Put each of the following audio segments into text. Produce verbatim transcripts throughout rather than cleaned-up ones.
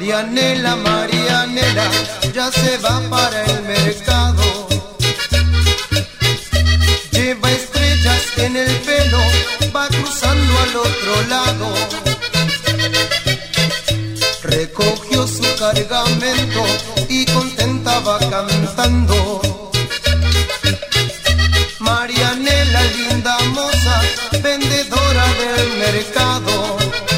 Marianela, Marianela, ya se va para el mercado. Lleva estrellas en el pelo, va cruzando al otro lado. Recogió su cargamento y contenta va cantando. Marianela, linda moza, vendedora del mercado.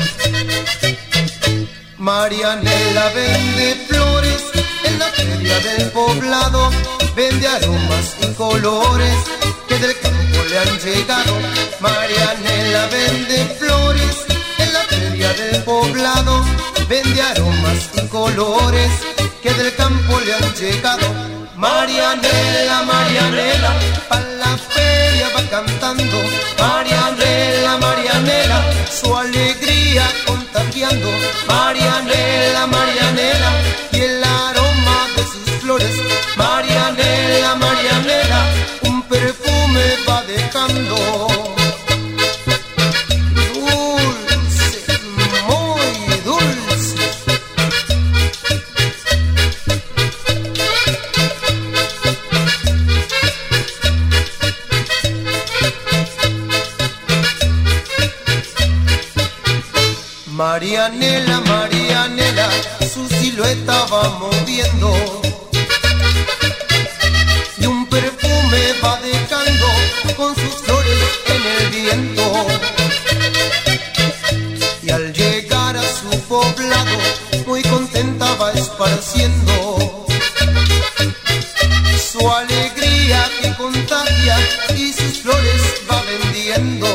Marianela vende flores en la feria del poblado, vende aromas y colores que del campo le han llegado. Marianela vende flores en la feria del poblado, vende aromas y colores que del campo le han llegado. Marianela, Marianela, pa' la feria va cantando. Marianela, Marianela, su alegría contagiando. Marianela, Marianela, y el aroma de sus flores. Marianela, Marianela, un perfume va dejando. Dulce, muy dulce. Marianela, Marianela, su silueta va moviendo y un perfume va dejando con sus flores en el viento. Y al llegar a su poblado, muy contenta va esparciendo su alegría que contagia y sus flores va vendiendo.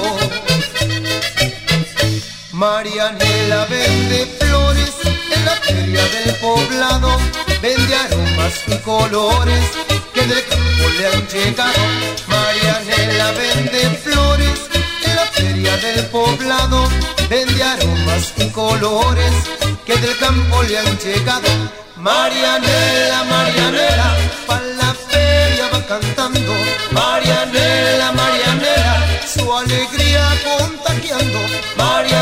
Marianela vende flores en la feria del poblado, vende aromas y colores que del campo le han llegado. Marianela vende flores en la feria del poblado, vende aromas y colores que del campo le han llegado. Marianela, Marianela, pa' la feria va cantando. Marianela, Marianela, su alegría contagiando. Marianela,